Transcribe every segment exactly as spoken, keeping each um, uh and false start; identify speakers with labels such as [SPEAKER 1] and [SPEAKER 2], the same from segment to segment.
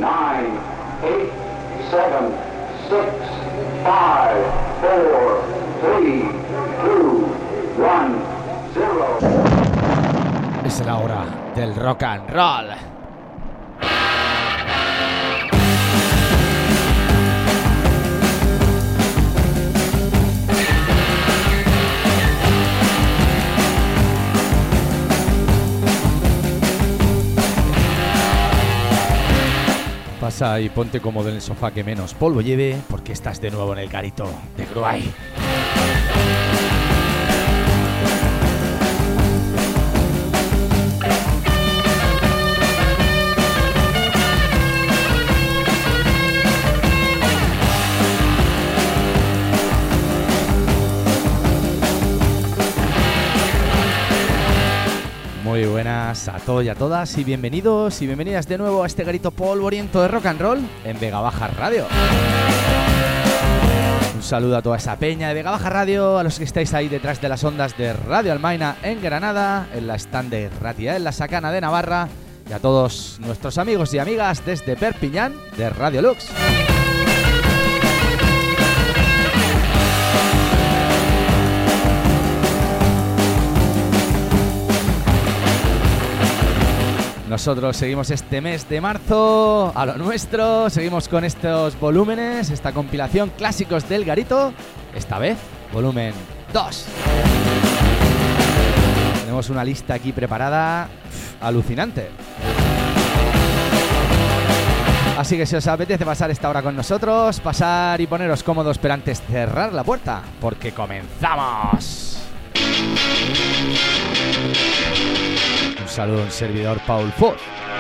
[SPEAKER 1] nine, eight, seven, six, five, four, three, two, one, zero.
[SPEAKER 2] Es la hora del rock and roll. Pasa y ponte cómodo en el sofá que menos polvo lleve, porque estás de nuevo en el garito de Gruay. Muy buenas a todos y a todas y bienvenidos y bienvenidas de nuevo a este garito polvoriento de rock and roll en Vega Baja Radio. Un saludo a toda esa peña de Vega Baja Radio, a los que estáis ahí detrás de las ondas de Radio Almaina en Granada, en la stand de Ratia en la Sacana de Navarra y a todos nuestros amigos y amigas desde Perpiñán de Radio Lux. Nosotros seguimos este mes de marzo a lo nuestro, seguimos con estos volúmenes, esta compilación clásicos del garito, esta vez volumen dos. Tenemos una lista aquí preparada, pff, alucinante. Así que si os apetece pasar esta hora con nosotros, pasar y poneros cómodos pero antes cerrar la puerta, porque comenzamos. Un saludo a un servidor Paul Ford.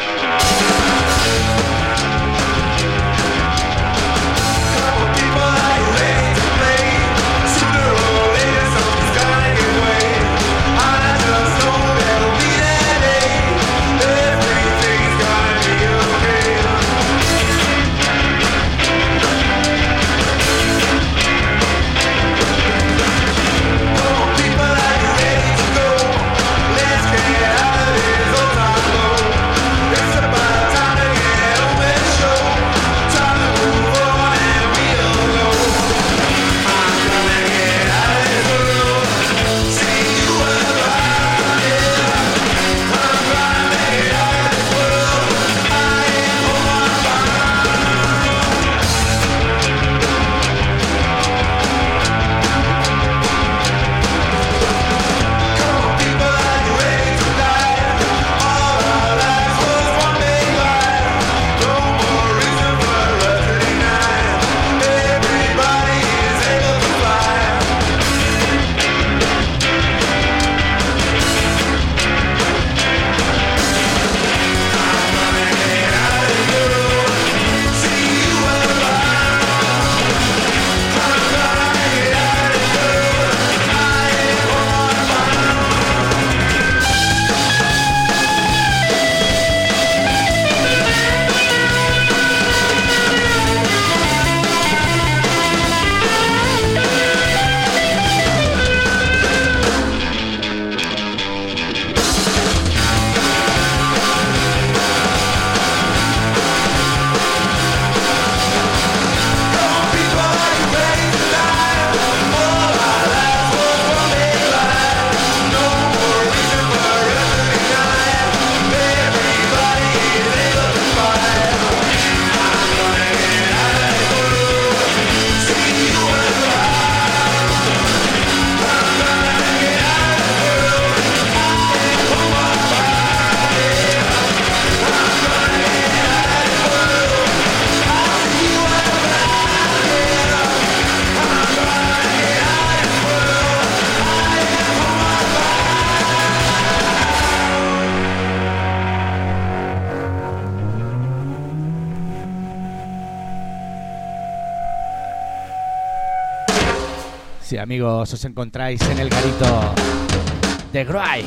[SPEAKER 2] Sí, amigos, os encontráis en el garito de Gruay.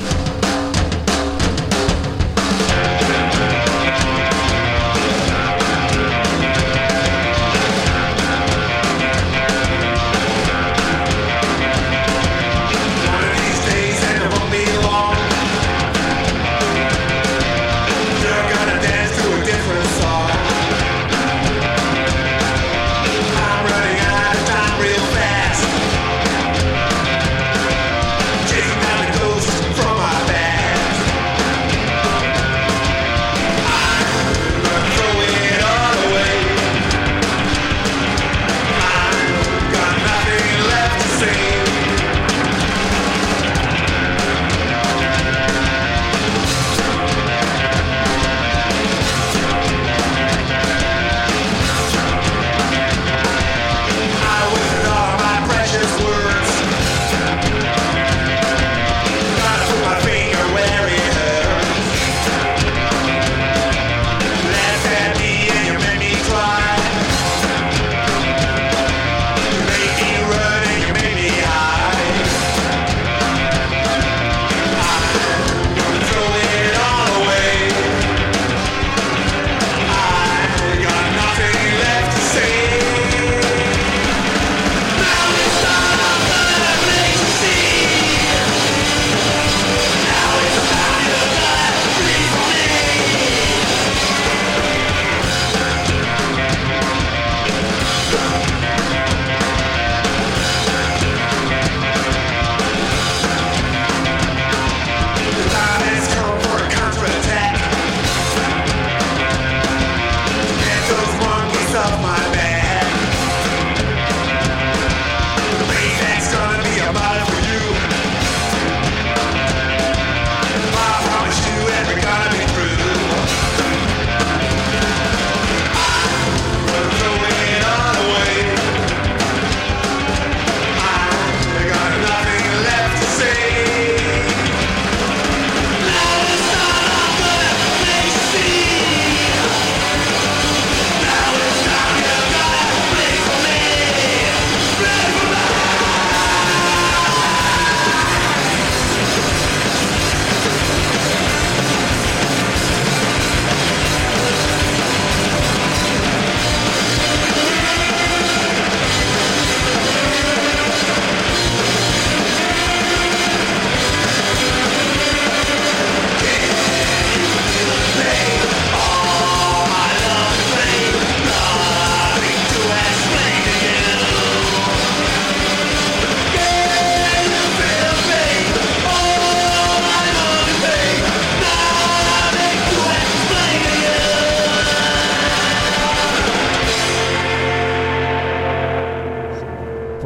[SPEAKER 3] You're gonna dance to a different song.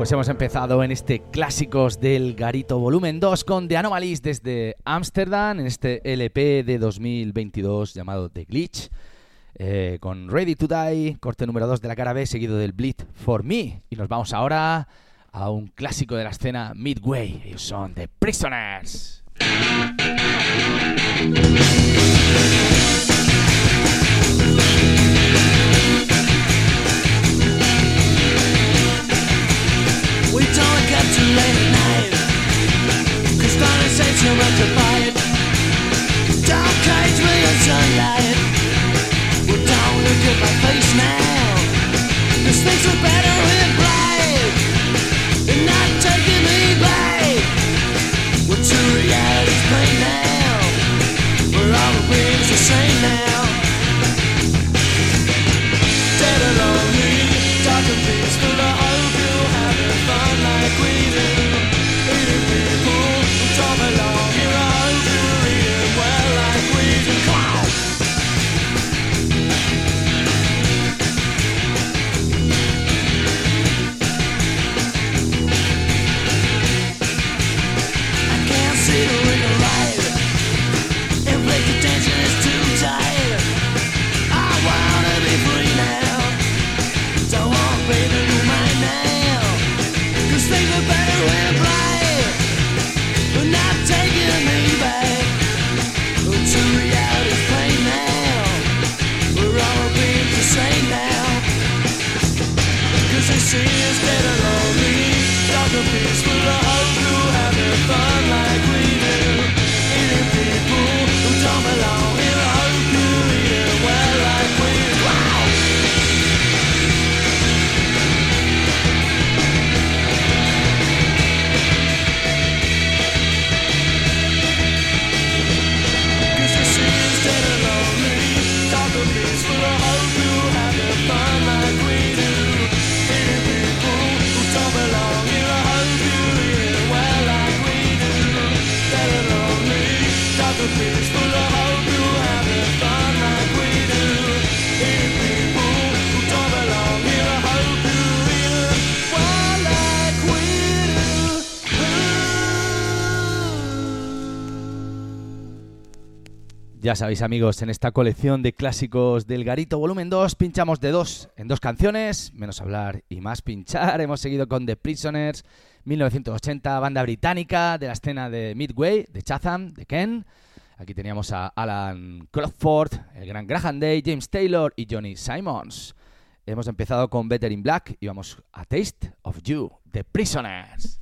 [SPEAKER 2] Pues hemos empezado en este Clásicos del Garito volumen dos con The Anomalies desde Ámsterdam, en este L P de dos mil veintidós llamado The Glitch, eh, con Ready to Die, corte número dos de la cara B, seguido del Bleed for Me. Y nos vamos ahora a un clásico de la escena Midway. Ellos son The Prisoners.
[SPEAKER 3] We don't get too late at night, 'cause violence ain't too much to fight. Don't cage me in sunlight. Well, don't look at my face now, 'cause things are better in bright. They're not taking me back. Well, to reality's plain now. We're all the things the same now. Dead and lonely, dark and peaceful, I hope you're having fun like we do. Eating people who don't belong here, I hope you're eating well like we do. Come on! I can't see the ring of light. Inflict the tension is too tight. I wanna be free now. Don't want baby to do mine now, 'cause things are better when bright. They're not taking me back. But to reality's plain now. We're all being the same now. 'Cause they see us dead and lonely, dark and peaceful. I hope you're having fun like we do. Eating people who don't belong here. I hope you're eating well like we do. Wow! 'Cause they see us dead and lonely, dark and peaceful. I hope you're having fun like we do. Eating people who don't belong here. I hope you're eating well like we do. Dead and lonely, dark and peaceful. I hope you're having fun like we do. Eating people who don't belong here. I hope you're eating well like we do.
[SPEAKER 2] Ya sabéis, amigos, en esta colección de Clásicos del Garito volumen dos pinchamos de dos en dos canciones, menos hablar y más pinchar. Hemos seguido con The Prisoners, mil novecientos ochenta, banda británica de la escena de Midway, de Chatham, de Ken. Aquí teníamos a Alan Crawford, el gran Graham Day, James Taylor y Johnny Simons. Hemos empezado con Better in Black y vamos a Taste of You, The Prisoners.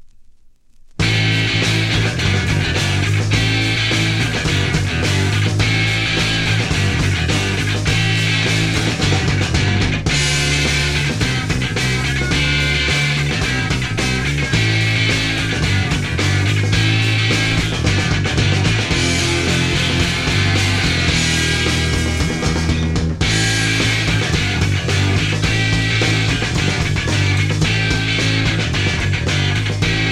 [SPEAKER 3] We'll be right back.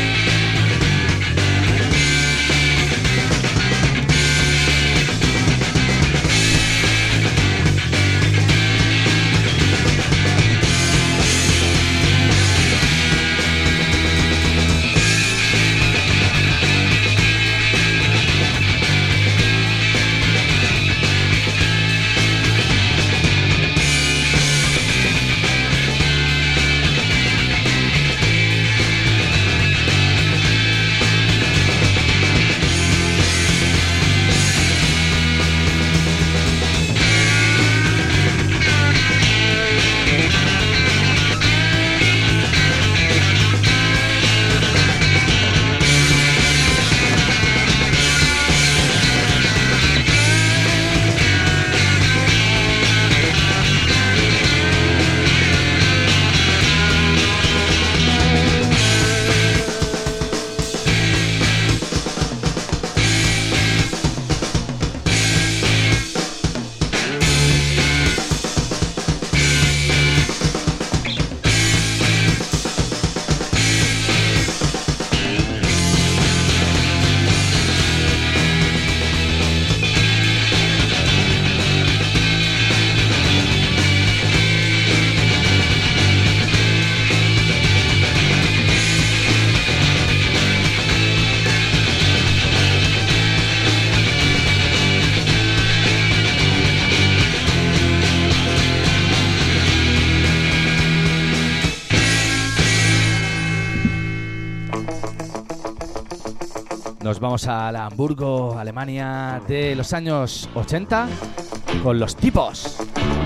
[SPEAKER 2] Nos vamos al Hamburgo, Alemania de los años ochenta con Los Tipos.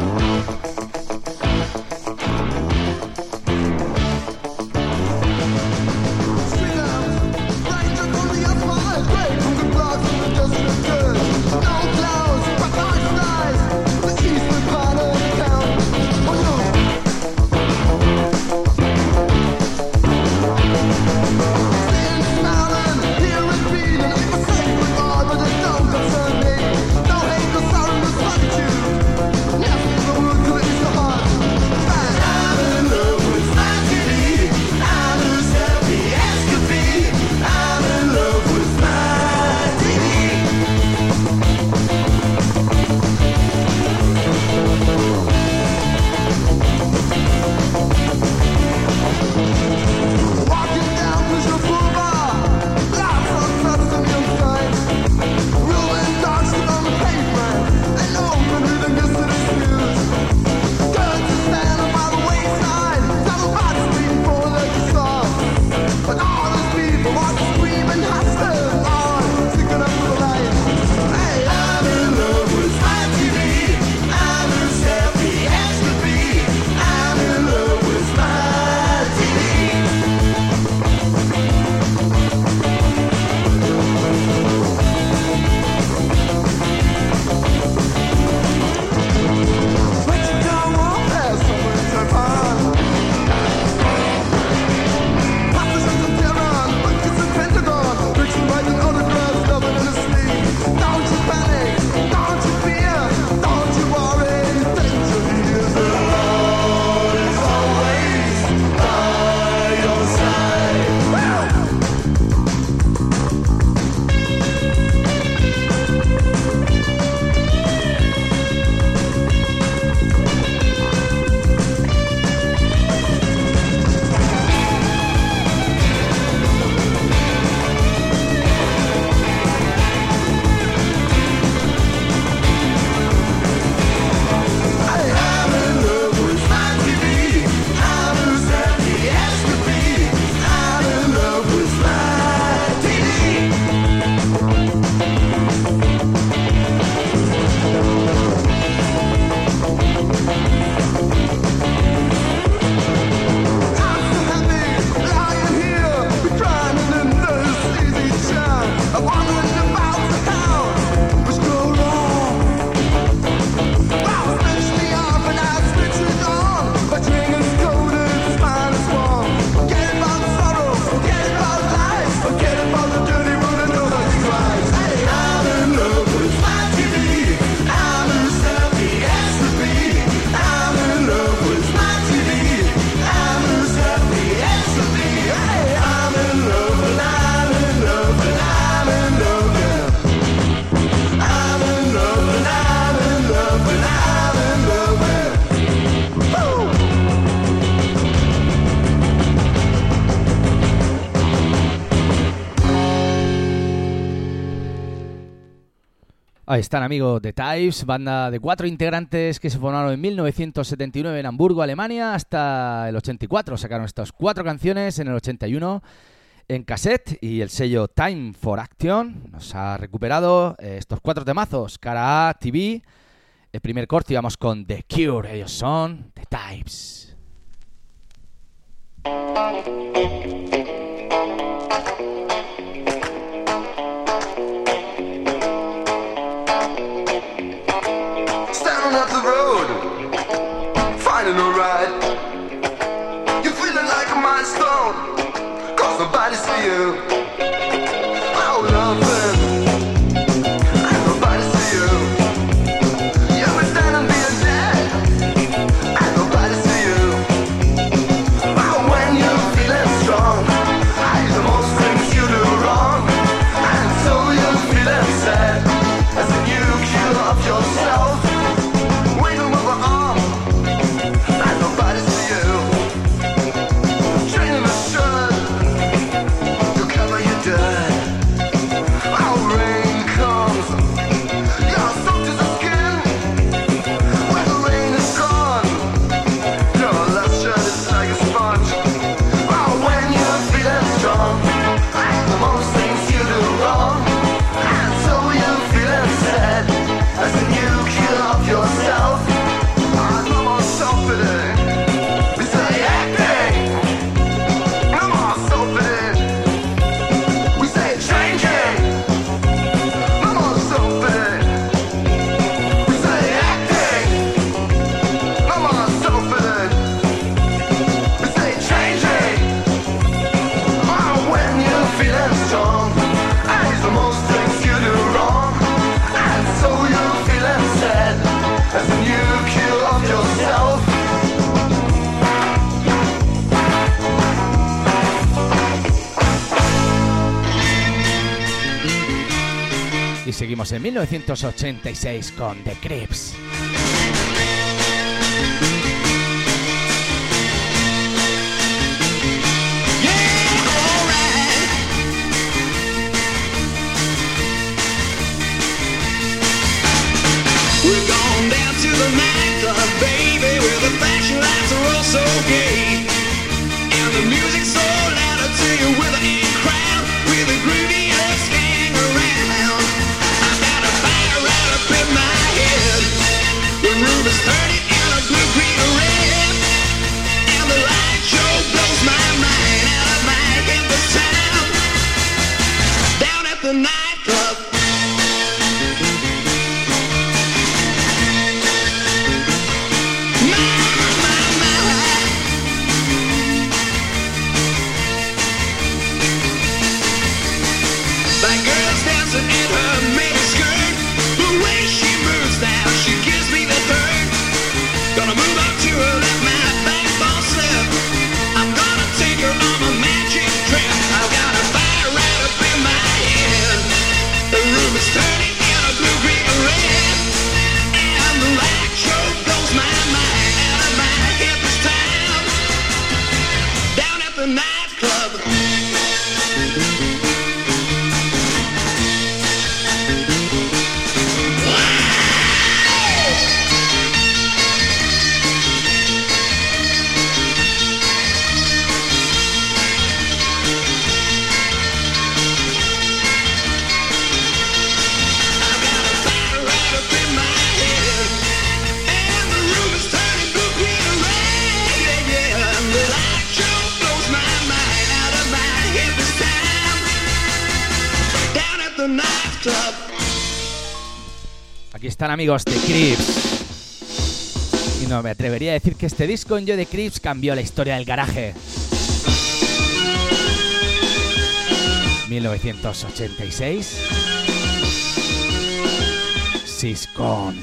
[SPEAKER 2] Ahí están, amigos, The Types, banda de cuatro integrantes que se formaron en mil novecientos setenta y nueve en Hamburgo, Alemania, hasta el ochenta y cuatro. Sacaron estas cuatro canciones en el ochenta y uno en cassette y el sello Time for Action nos ha recuperado eh, estos cuatro temazos. Cara A, T V, el primer corte, y vamos con The Cure. Ellos son The Types.
[SPEAKER 4] Up the road, finding a ride. You're feeling like a milestone, cause nobody see you. Oh, nothing, and nobody see you. You've been standing being dead, and nobody see you. Oh, when you're feeling strong, hide the most things you do wrong, and so you're feeling sad, as if you kill off yourself. We're
[SPEAKER 2] Y seguimos en mil novecientos ochenta y seis con The Creeps.
[SPEAKER 3] We're going down to the nightclub, baby, where the flashing lights are all so gay, and the music's so loud, I tell you, with an in crowd, with a grooviest gang around. I got a fire right up in my head. The room is turning in a blue, green, or red, and the light show blows my mind out of my head this time. Down at the nightclub.
[SPEAKER 2] Aquí están, amigos, The Creeps. Y no me atrevería a decir que este disco en Yo The Creeps cambió la historia del garaje. mil novecientos ochenta y seis. Siscon.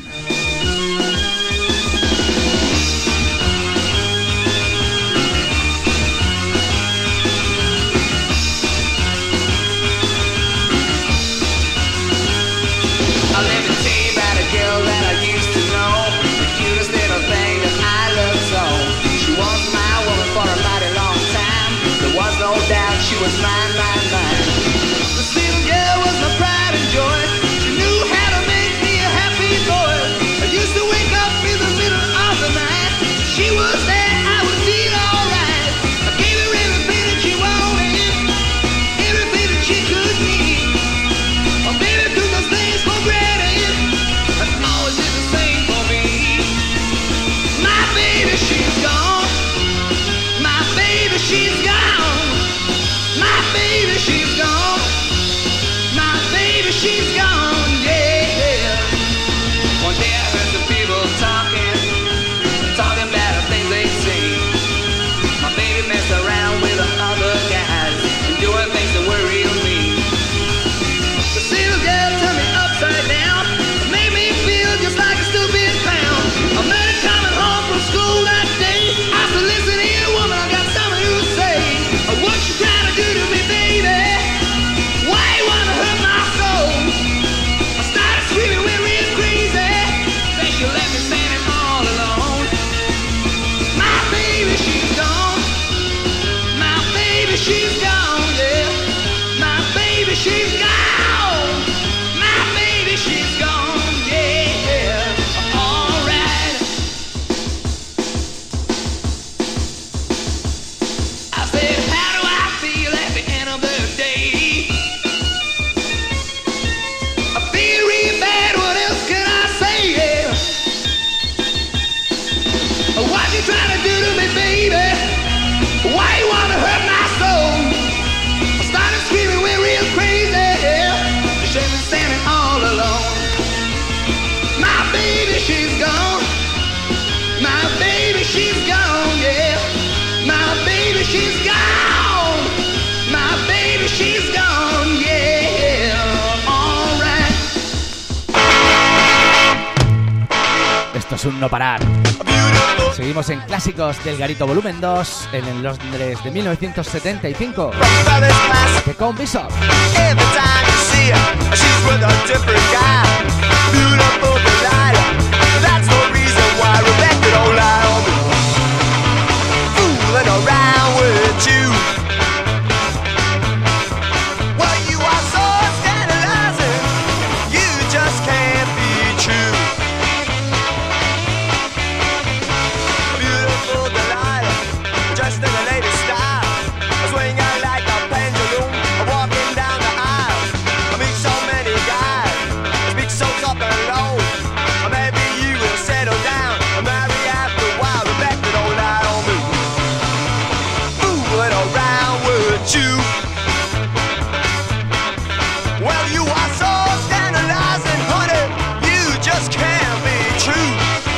[SPEAKER 3] She was mine, mine, mine. This little girl was my pride and joy. She knew how to make me a happy boy. I used to wake up in the middle of the night. She was there, I would feel alright. I gave her everything that she wanted, everything that she could need. Oh, baby, took those things for granted, and always did the same for me. My baby, she's gone. My baby, she's gone. My baby, she's gone. My baby, she's gone, yeah. One day I heard some people talking, talking about the things they see. My baby messed around with other guys and doing things that were real mean. The little girl turned me upside down, made me feel just like a stupid clown. I met her coming home from school that day. I said, listen here, woman, I got something to say. What you trying to do to me, baby? Why you wanna hurt my soul? I started screaming, we're real crazy. Then you left me standing all alone. My baby, she's gone. My baby, she's gone, yeah. My baby, she's gone. My baby, she's gone, yeah. Alright. I said, how do I feel at the end of the day? I feel real bad, what else can I say, yeah? What you trying to do to me, baby? Why you wanna hurt my soul? I started screaming, we're real crazy, yeah. She was standing all alone. My baby, she's gone. My baby, she's gone, yeah. My baby, she's gone. My baby, she's gone, yeah. All right.
[SPEAKER 2] Esto es un no parar. Seguimos en clásicos del Garito Volumen dos, en el Londres de mil novecientos setenta y cinco. The Count Bishop.
[SPEAKER 3] Every time you see
[SPEAKER 5] see she's with a different guy. Beautiful Delilah, that's the reason why Rebecca don't lie on me. Fooling around with you. Well, you are so scandalizing, you just can't be true. Beautiful Delilah, just in the latest style, swinging like a pendulum, walking down the aisle. I meet so many guys, speak so soft and low. Maybe you will settle down, marry after a while. Rebecca don't lie on me. Fooling around with you. Well, you are so scandalizing, honey, you just can't be true.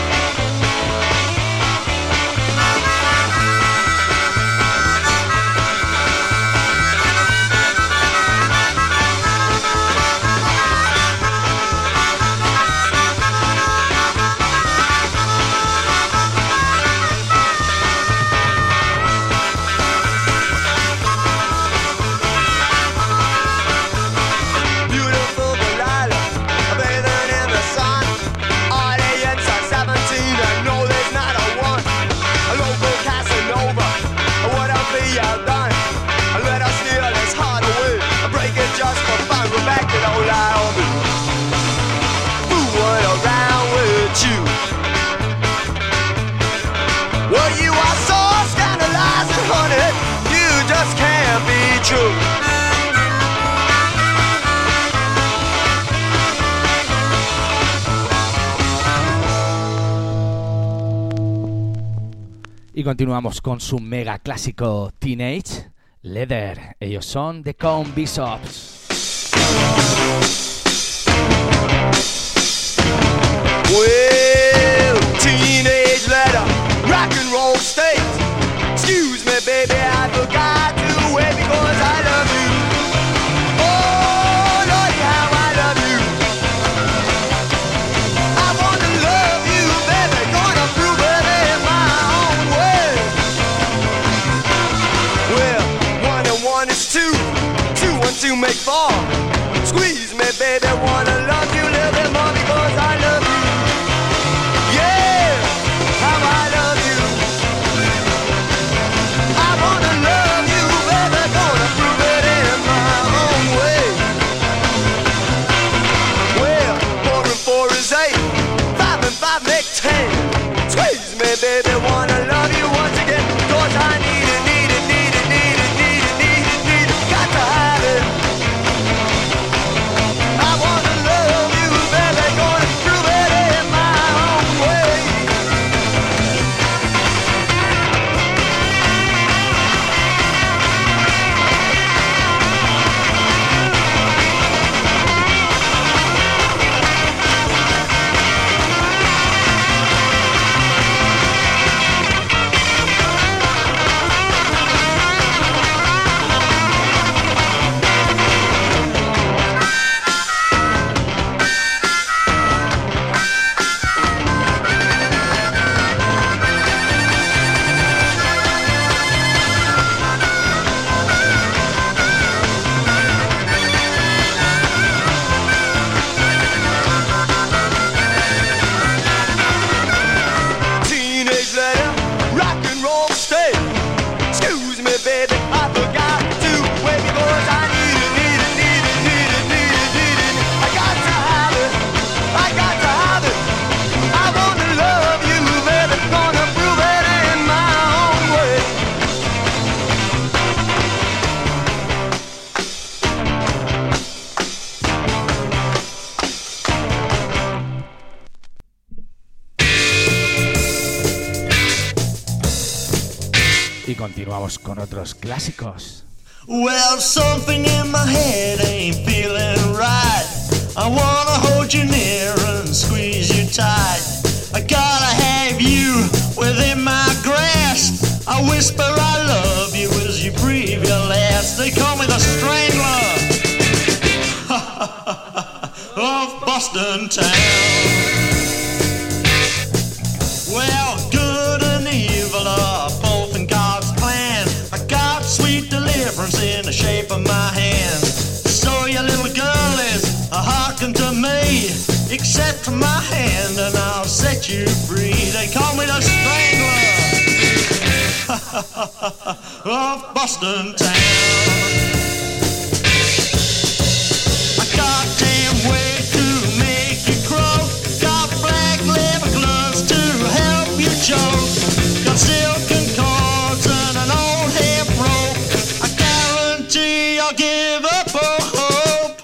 [SPEAKER 5] Beautiful Delilah, bathing in the sun. Audience are seventeen, and no, there's not a one. A local Casanova, what a be I've done. Let us steal his heart away, break it just for fun. Rebecca don't lie on me. Fooling around with you. Well, you are so scandalizing, honey, you just can't be true.
[SPEAKER 2] Y continuamos con su mega clásico Teenage Leather. Ellos son The Count Bishops.
[SPEAKER 5] Well, teenage letter, rock and roll state. Excuse me, baby, I forgot to wait because I love you. Oh, Lordy, how I love you. I want to love you, baby, gonna prove it in my own way. Well, one and one is two, two and two make four. Squeeze me, baby, wanna love you a little bit more because I love you. Yeah, how I love you. I wanna love you, baby, gonna prove it in my own way. Well, four and four is eight, five and five make ten. Squeeze me, baby, wanna love you once again, cause I need it, need it, need it, need it, need it, need it, need it, got to have it. I wanna love you, baby, gonna prove it in my own way. Teenage letter, rock and roll stay. Excuse me, baby, I forgot to wait because I need it, need it, need it, need it, need it, need it. I got to have it, I got to have it. I wanna love you, baby, gonna prove it in my own way.
[SPEAKER 2] Y continuamos con otros clásicos.
[SPEAKER 3] Well, something in my head ain't feeling right. I wanna hold you near and squeeze you tight. I gotta have you within my grasp. I whisper I love you as you breathe your last. They call me the Strangler of Boston town. Well, good and evil are both in God's plan. I got sweet deliverance in the shape of my hand. So your little girl
[SPEAKER 5] set my hand and I'll set you free. They call me the Strangler of Boston town. I got damn way to make you croak. Got black leather gloves to help you choke. Got silken cords and an old hemp rope. I guarantee I'll give up all hope.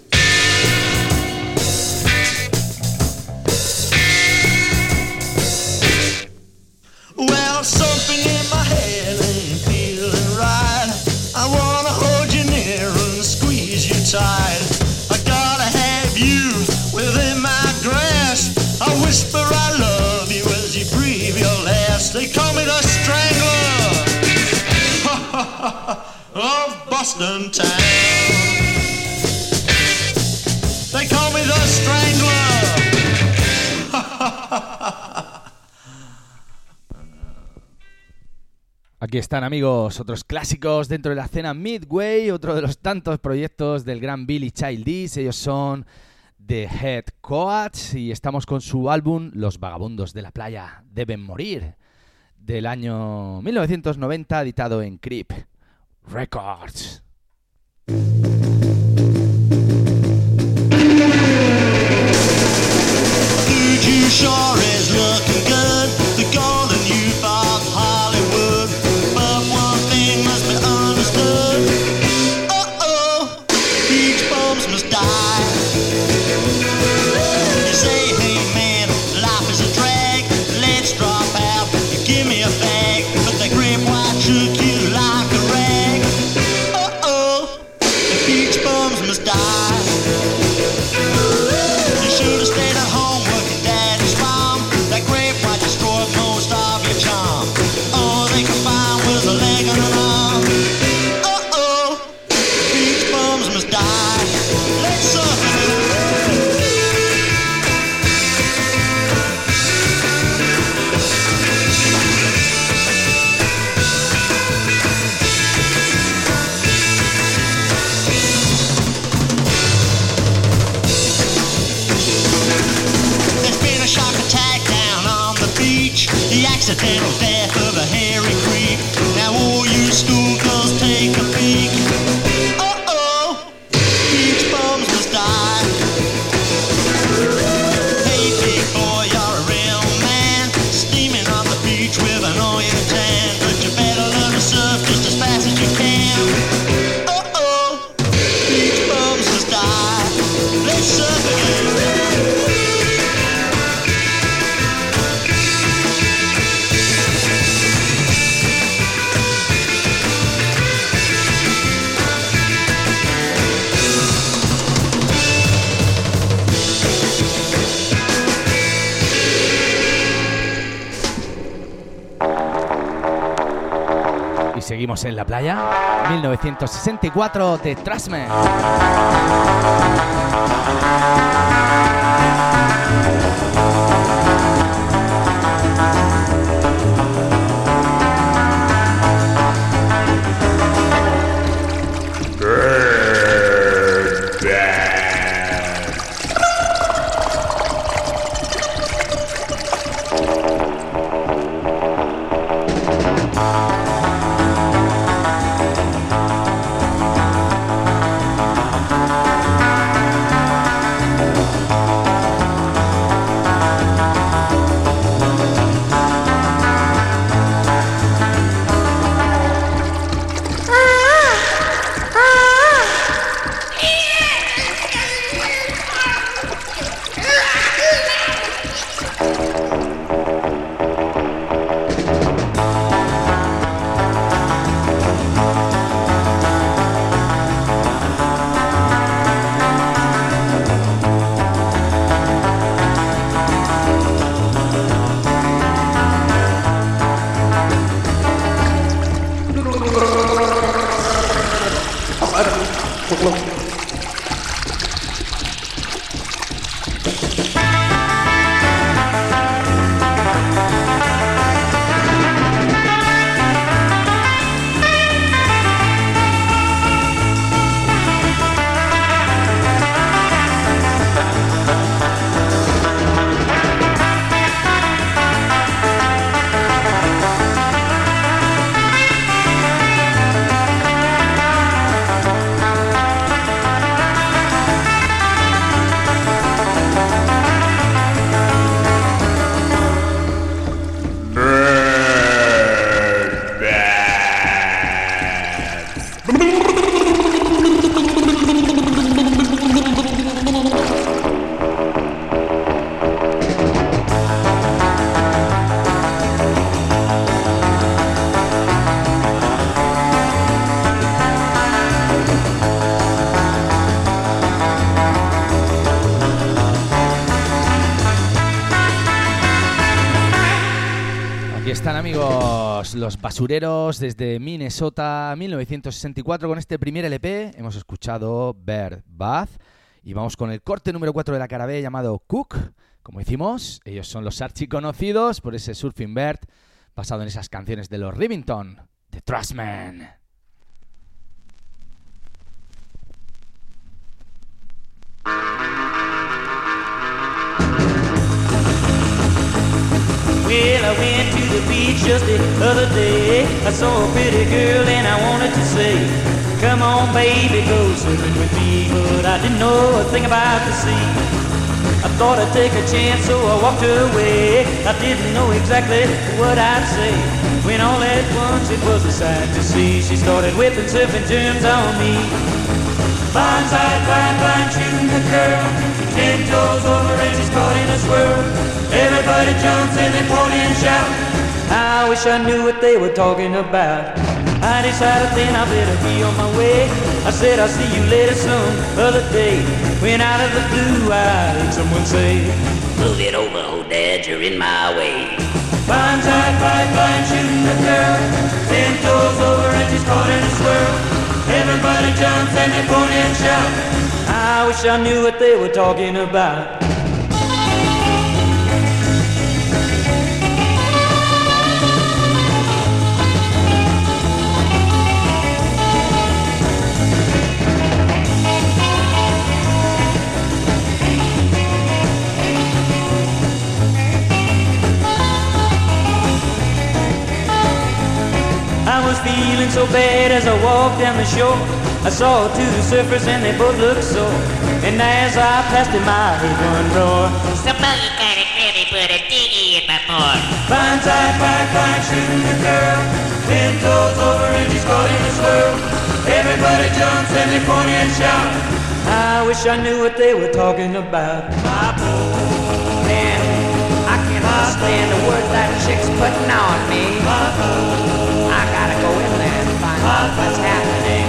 [SPEAKER 5] Well, something in my head ain't feeling right. I wanna hold you near and squeeze you tight. I gotta have you within my grasp. I whisper I love you as you breathe your last. They call me the Strangler of Boston town. They call me the Strangler.
[SPEAKER 2] Aquí están, amigos, otros clásicos dentro de la escena Midway, otro de los tantos proyectos del gran Billy Childish. Ellos son The Head Coats y estamos con su álbum Los vagabundos de la playa deben morir, del año mil novecientos noventa, editado en Creep Records.
[SPEAKER 5] You sure is looking good, the golden youth of Hollywood. But one thing must be understood. Uh-oh, beach bums must die. You say, hey man, life is a drag. Let's drop out, give me a bag. But the great white shook you like a rag. Uh-oh, the beach bums must die. You should have stayed at home working daddy's farm. That grape white destroyed most of your charm. All they could find was a leg and an arm. Uh-oh, beach bums must die. Let's suffer. There's been a shark attack down on the beach. The accidental death of a hairy creep. Now all you schoolgirls take a peek. Uh-oh, beach bums must die. Hey big boy, you're a real man, steaming on the beach with an oil tan. But you better learn to surf just as fast as you can. Uh-oh, beach bums must die. Let's surf again.
[SPEAKER 2] Y seguimos en la playa. mil novecientos sesenta y cuatro de Trashman. Aquí están, amigos, los Basureros desde Minnesota, mil novecientos sesenta y cuatro, con este primer L P. Hemos escuchado Bird Bath y vamos con el corte número cuatro de la cara B llamado Cook. Como decimos, ellos son los archiconocidos por ese Surfing Bird basado en esas canciones de los Rivington, The Trustman.
[SPEAKER 6] Well, I went to the beach just the other day. I saw a pretty girl and I wanted to say, come on, baby, go surfing with me. But I didn't know a thing about the sea. I thought I'd take a chance, so I walked away. I didn't know exactly what I'd say, when all at once it was a sight to see. She started whipping surfing germs on me. Blindside, blind, blind, shooting the girl. Ten toes over and she's caught in a swirl. Everybody jumps and they point and shout. I wish I knew what they were talking about. I decided then I better be on my way. I said I'll see you later some other day. When out of the blue I heard someone say, move it over, oh dad, you're in my way. Blindside, blind, blind, shooting the girl. Ten toes over and she's caught in a swirl. Everybody jumps and they point and shout. I wish I knew what they were talking about. I was feeling so bad as I walked down the shore. I saw two surfers and they both looked sore. And as I passed him, I heard one roar, somebody got it ready, put a diggy in my board. Blindside, blind, blind, shooting the girl. Ten toes over and she's caught in a swirl. Everybody jumps and they point and shout. I wish I knew what they were talking about. My boy, man, I can't understand the words that chick's putting on me. My boy, I gotta go in there and find out what's happening.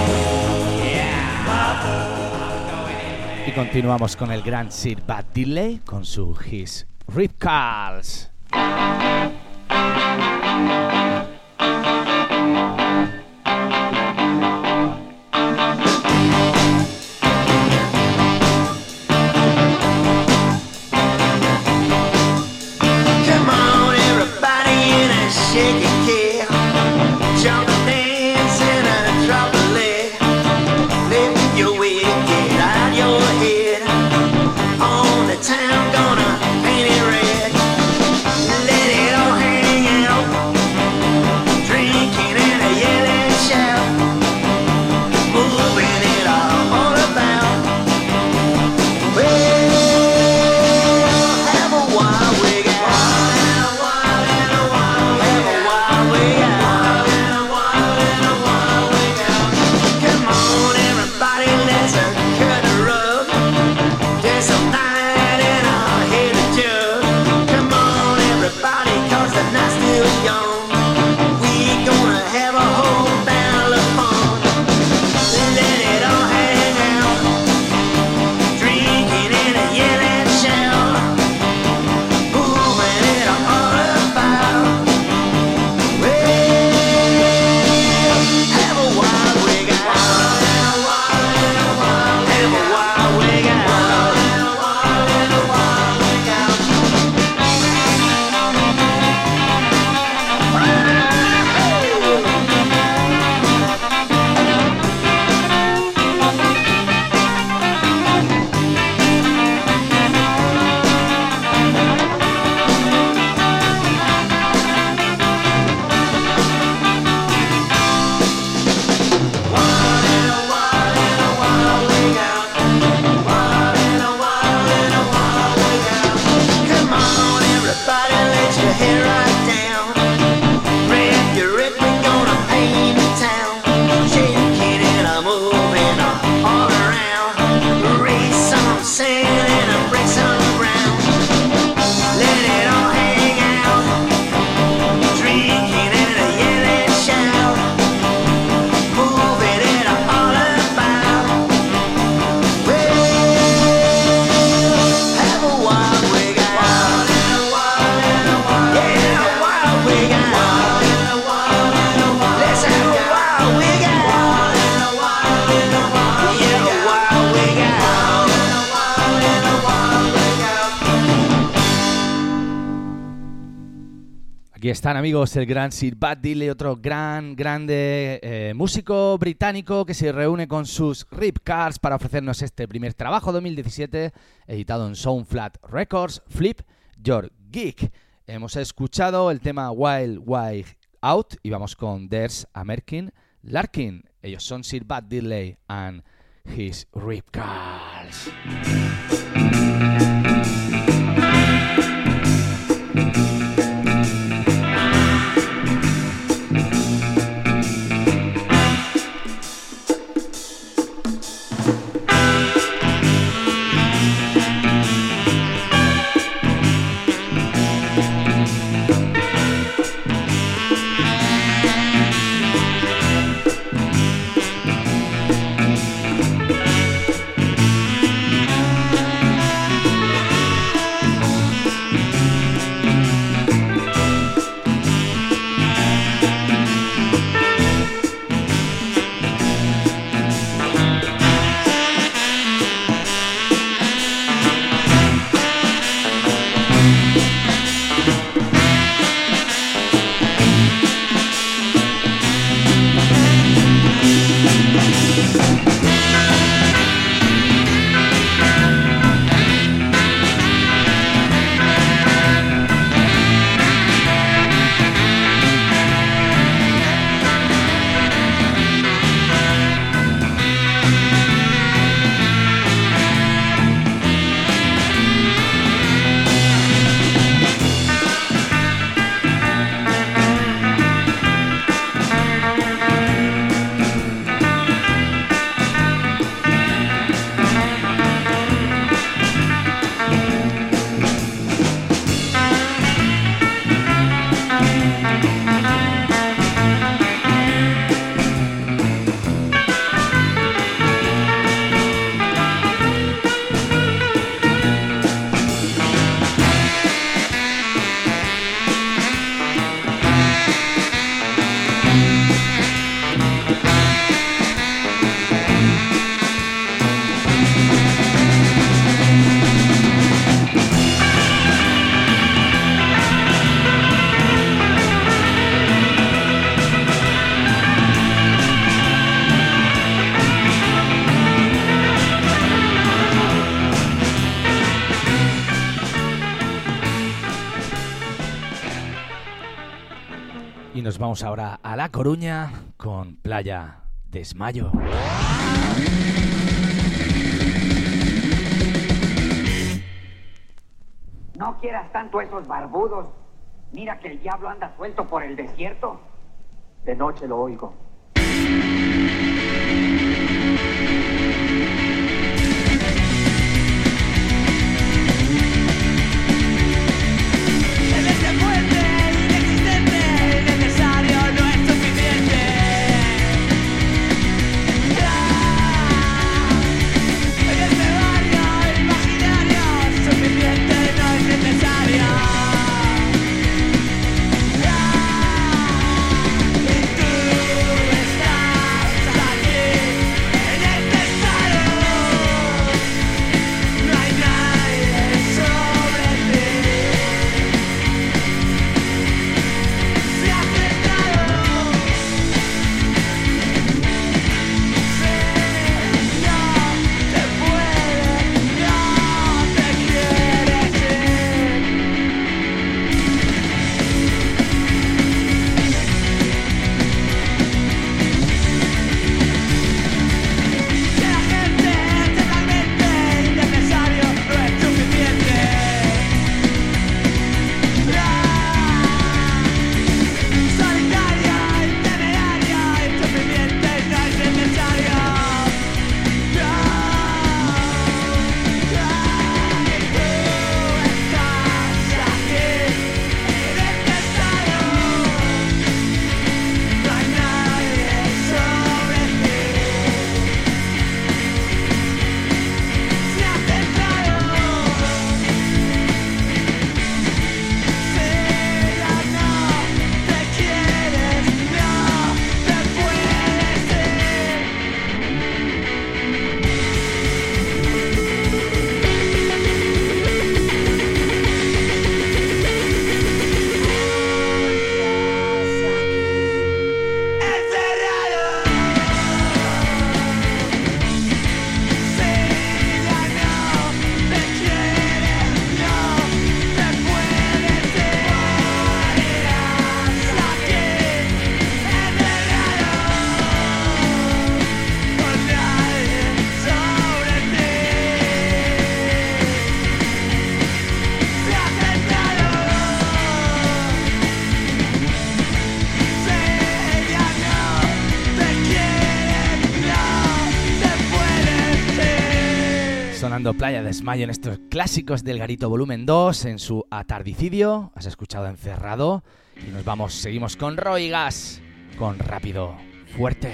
[SPEAKER 2] Y continuamos con el gran Sir Bud Diddley con su His Rip Curls.
[SPEAKER 5] Come on, everybody, in a shaky key. Jump and dance in a drop of leg. Lift your wig, get out your head. On the town, gonna paint it red. Let it all hang out. Drinking in a yelling shout. Moving it all, all about. Well, have a wild wig out. Have a wild
[SPEAKER 2] Aquí están, amigos, el gran Sir Bud Diddley, otro gran, grande eh, músico británico que se reúne con sus Rip Cars para ofrecernos este primer trabajo dos mil diecisiete, editado en Soundflat Records, Flip Your Geek. Hemos escuchado el tema Wild Wild Out y vamos con There's a Merkin Larkin. Ellos son Sir Bud Diddley and his Rip Cars. Nos vamos ahora a La Coruña con Playa Desmayo.
[SPEAKER 7] No quieras tanto esos barbudos. Mira que el diablo anda suelto por el desierto. De noche lo oigo.
[SPEAKER 3] Tú estás aquí en este estado.
[SPEAKER 2] escuchando Playa de Desmayo en estos clásicos del Garito volumen dos en su Atardicidio. Has escuchado Encerrado y nos vamos, seguimos con Roy Gas, con Rápido, Fuerte.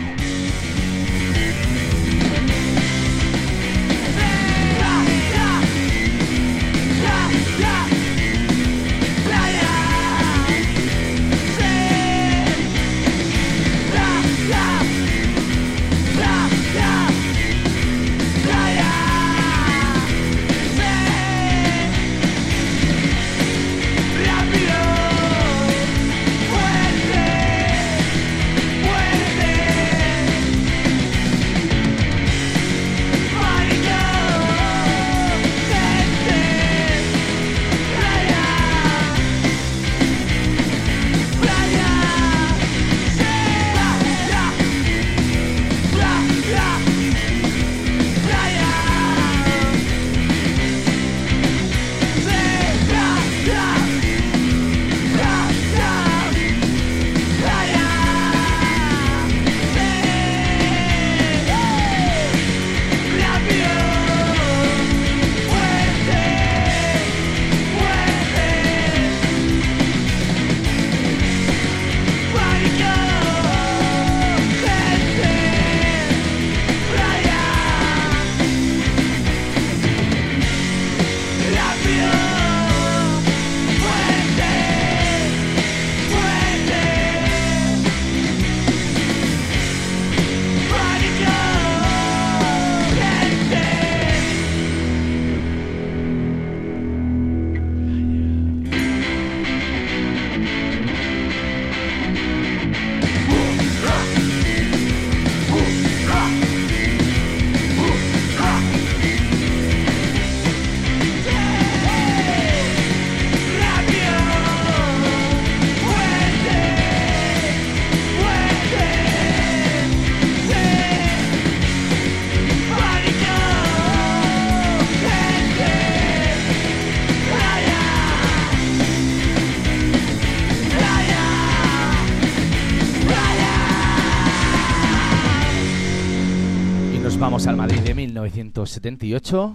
[SPEAKER 2] Vamos al Madrid de mil novecientos setenta y ocho.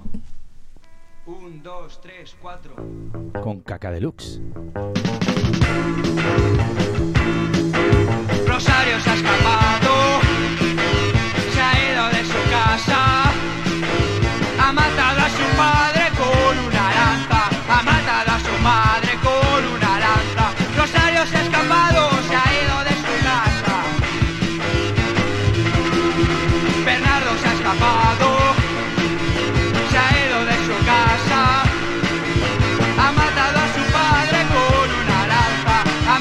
[SPEAKER 8] Un, dos, tres, cuatro.
[SPEAKER 2] Con Caca Deluxe.
[SPEAKER 8] Rosario se ha escapado, se ha ido de su casa, ha matado a su padre con una lanza, ha matado a su madre con una lanza. Rosario se ha escapado, se ha ido de su casa. Bernardo se ha escapado, se ha ido de su casa, ha matado a su padre con una lanza, ha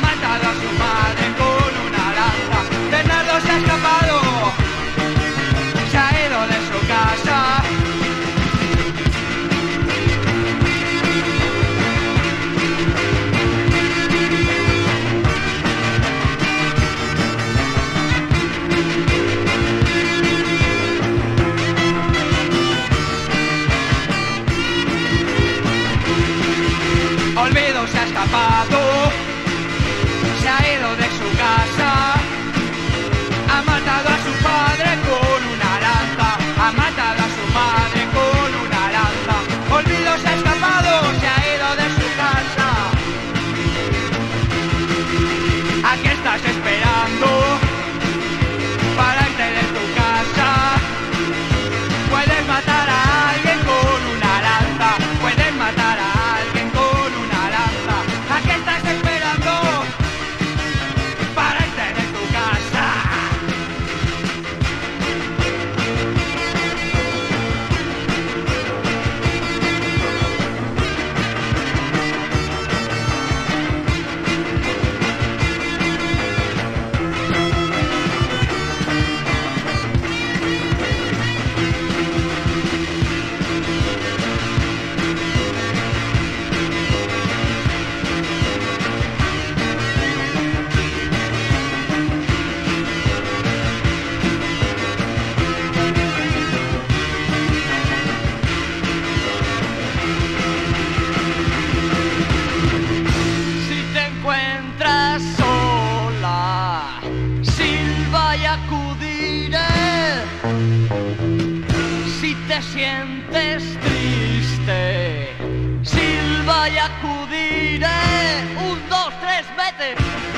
[SPEAKER 8] sientes triste, silba y acudiré. Un, dos, tres, vete.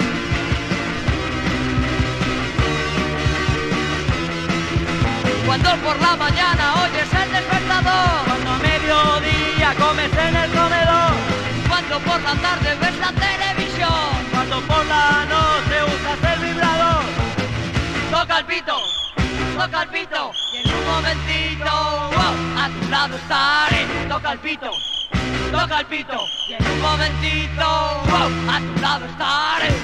[SPEAKER 8] Cuando por la mañana oyes el despertador, cuando a mediodía comes en el comedor, cuando por la tarde ves la televisión, cuando por la noche usas el vibrador, toca el pito, toca el pito, y en un momentito, wow, a tu lado estaré. Toca el pito, toca el pito, y en un momentito, wow, a tu lado estaré.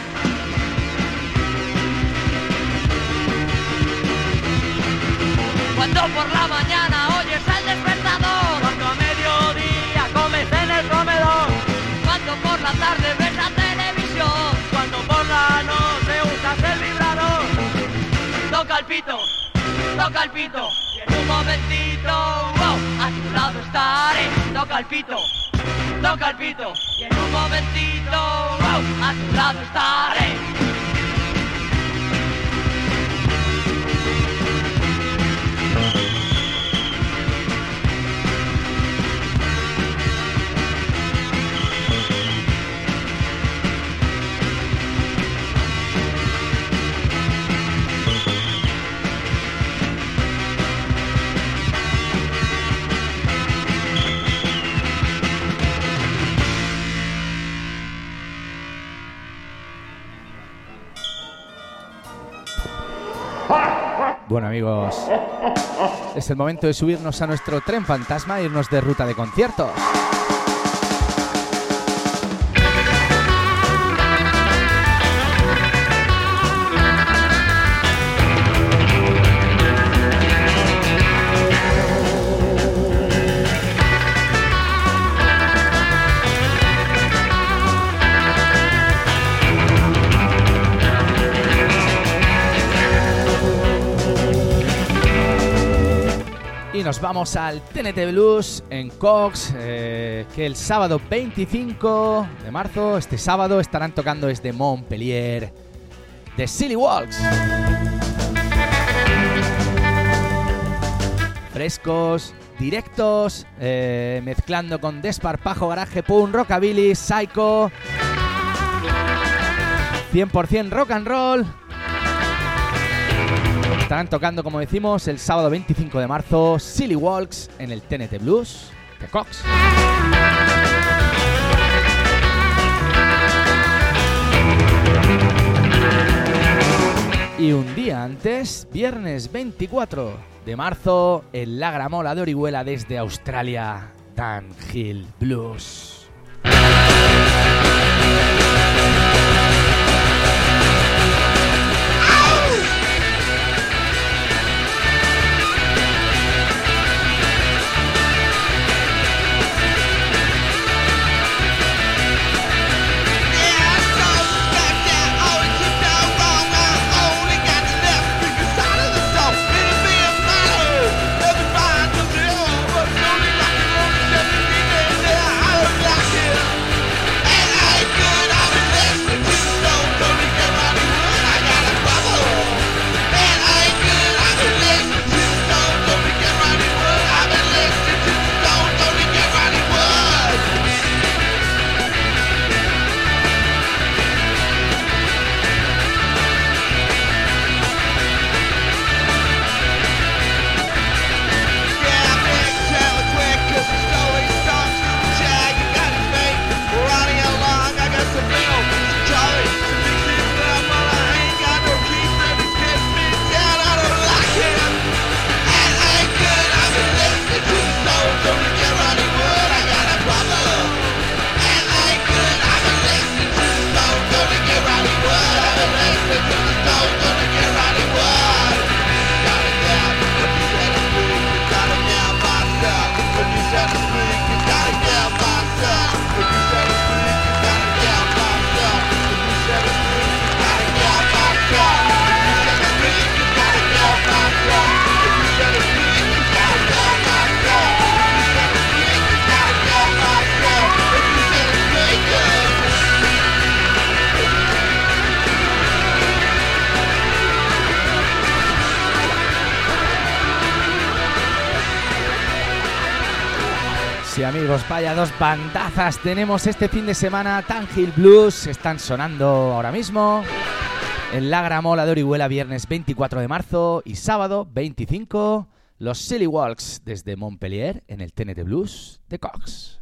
[SPEAKER 8] Cuando por la mañana oyes el despertador, cuando a mediodía comes en el comedor, cuando por la tarde ves la televisión, cuando por la noche usas el vibrador, toca el pito, toca el pito, y en un momentito, wow, a tu lado estaré. Toca el pito, toca el pito, y en un momentito, wow, a tu lado estaré.
[SPEAKER 2] Bueno, amigos, es el momento de subirnos a nuestro tren fantasma e irnos de ruta de conciertos. Y nos vamos al T N T Blues en Cox, eh, que el sábado veinticinco de marzo, este sábado, estarán tocando desde Montpellier The Silly Walks. Frescos, directos, eh, mezclando con desparpajo, garaje, punk, rockabilly, psycho, cien por ciento rock and roll. Estarán tocando, como decimos, el sábado veinticinco de marzo, Silly Walks en el T N T Blues de Cox. Y un día antes, viernes veinticuatro de marzo, en la Gramola de Orihuela desde Australia, Dan Hill Blues.
[SPEAKER 5] Yeah.
[SPEAKER 2] amigos, vaya dos bandazas tenemos este fin de semana. Tangill Blues están sonando ahora mismo en la Gramola de Orihuela, viernes veinticuatro de marzo, y sábado veinticinco, los Silly Walks desde Montpellier en el T N T Blues de Cox.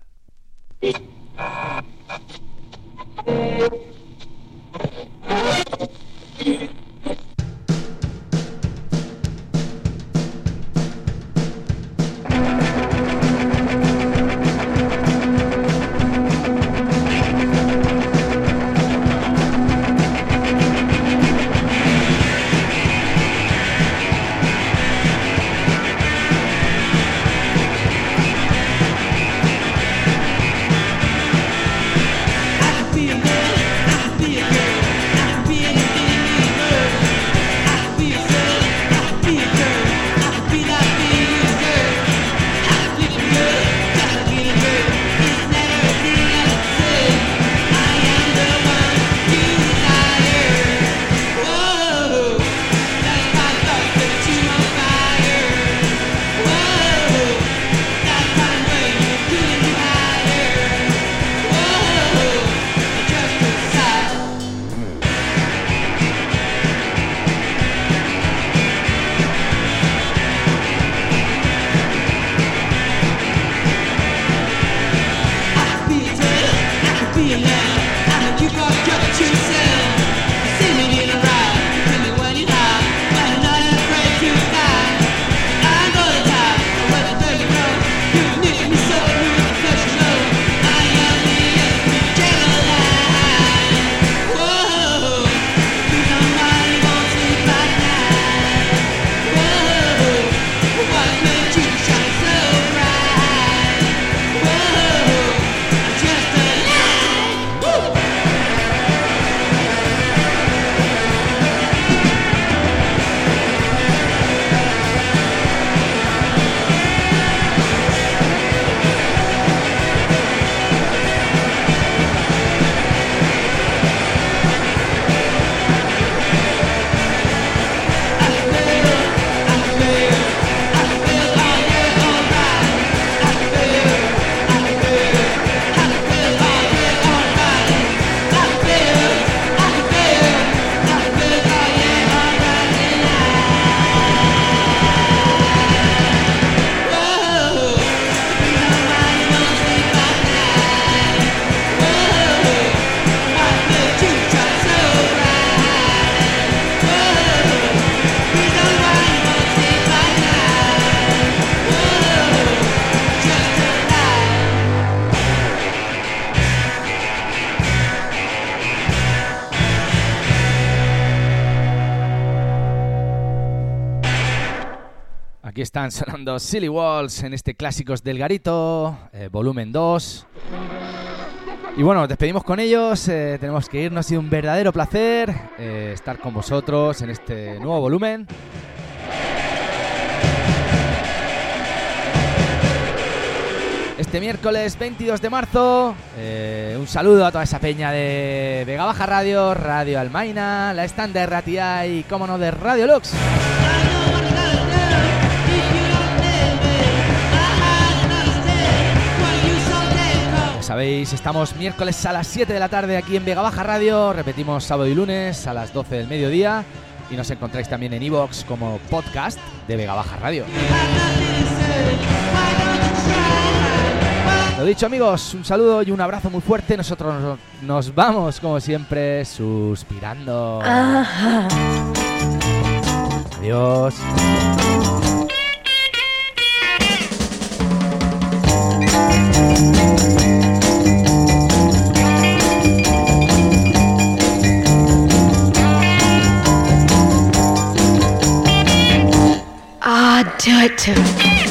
[SPEAKER 2] Aquí están sonando Silly Walls en este Clásicos del Garito, eh, volumen dos. Y bueno, nos despedimos con ellos, eh, tenemos que irnos. Ha sido un verdadero placer eh, estar con vosotros en este nuevo volumen. Este miércoles veintidós de marzo, eh, un saludo a toda esa peña de Vega Baja Radio, Radio Almaina, la stand de Ratia y, cómo no, de Radio Lux. Sabéis, estamos miércoles a las siete de la tarde aquí en Vega Baja Radio, repetimos sábado y lunes a las doce del mediodía, y nos encontráis también en iVoox como podcast de Vega Baja Radio. Lo dicho, amigos, un saludo y un abrazo muy fuerte. Nosotros nos, nos vamos, como siempre, suspirando. Ajá. Adiós.
[SPEAKER 9] Ah, do it to